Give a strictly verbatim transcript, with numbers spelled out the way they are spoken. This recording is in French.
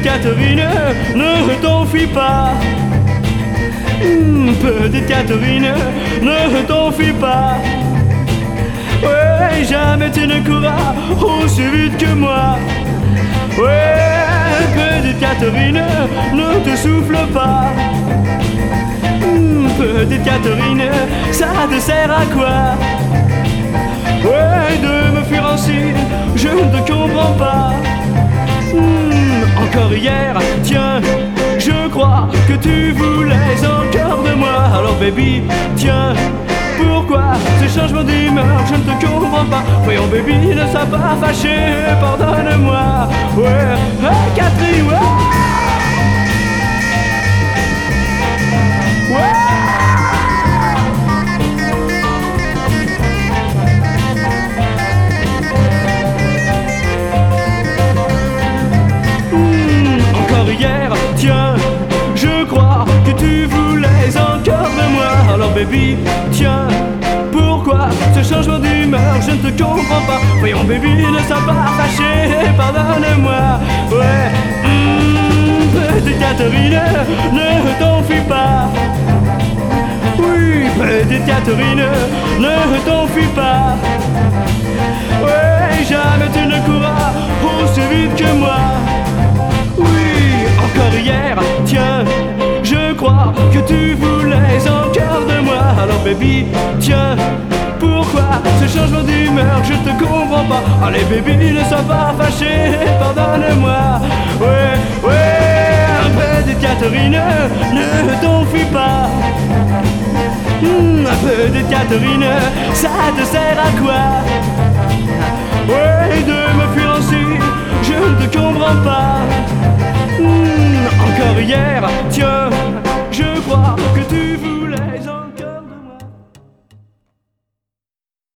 Petite Catherine, ne t'enfuis pas. Mmh, petite Catherine, ne t'enfuis pas. Ouais, jamais tu ne courras aussi vite que moi. Ouais, petite Catherine, ne te souffle pas. Mmh, petite Catherine, ça te sert à quoi? Ouais, de me fuir ainsi, je ne te comprends pas. Mmh, encore hier, tiens, je crois que tu voulais encore de moi. Alors baby, tiens, pourquoi ce changement d'humeur? Je ne te comprends pas. Voyons baby, ne sois pas fâché, pardonne-moi. Ouais, hey, Catherine, ouais, ouais. Hier, tiens, je crois que tu voulais encore de moi. Alors baby, tiens, pourquoi ce changement d'humeur? Je ne te comprends pas. Voyons baby, ne sois pas fâché, pardonne-moi. Ouais, mmh, petite Catherine, ne t'enfuis pas. Oui, petite Catherine, ne t'enfuis pas. Ouais, jamais tu ne courras aussi vite que moi. Encore hier, tiens, je crois que tu voulais encore de moi. Alors baby, tiens, pourquoi ce changement d'humeur? Je te comprends pas. Allez baby, ne sois pas fâché, pardonne-moi. Ouais, ouais, petite Catherine, ne t'enfuis pas. Mmh, petite Catherine, ça te sert à quoi? Ouais, de me fuir ainsi, je ne te comprends pas. Mmh, encore hier, tiens,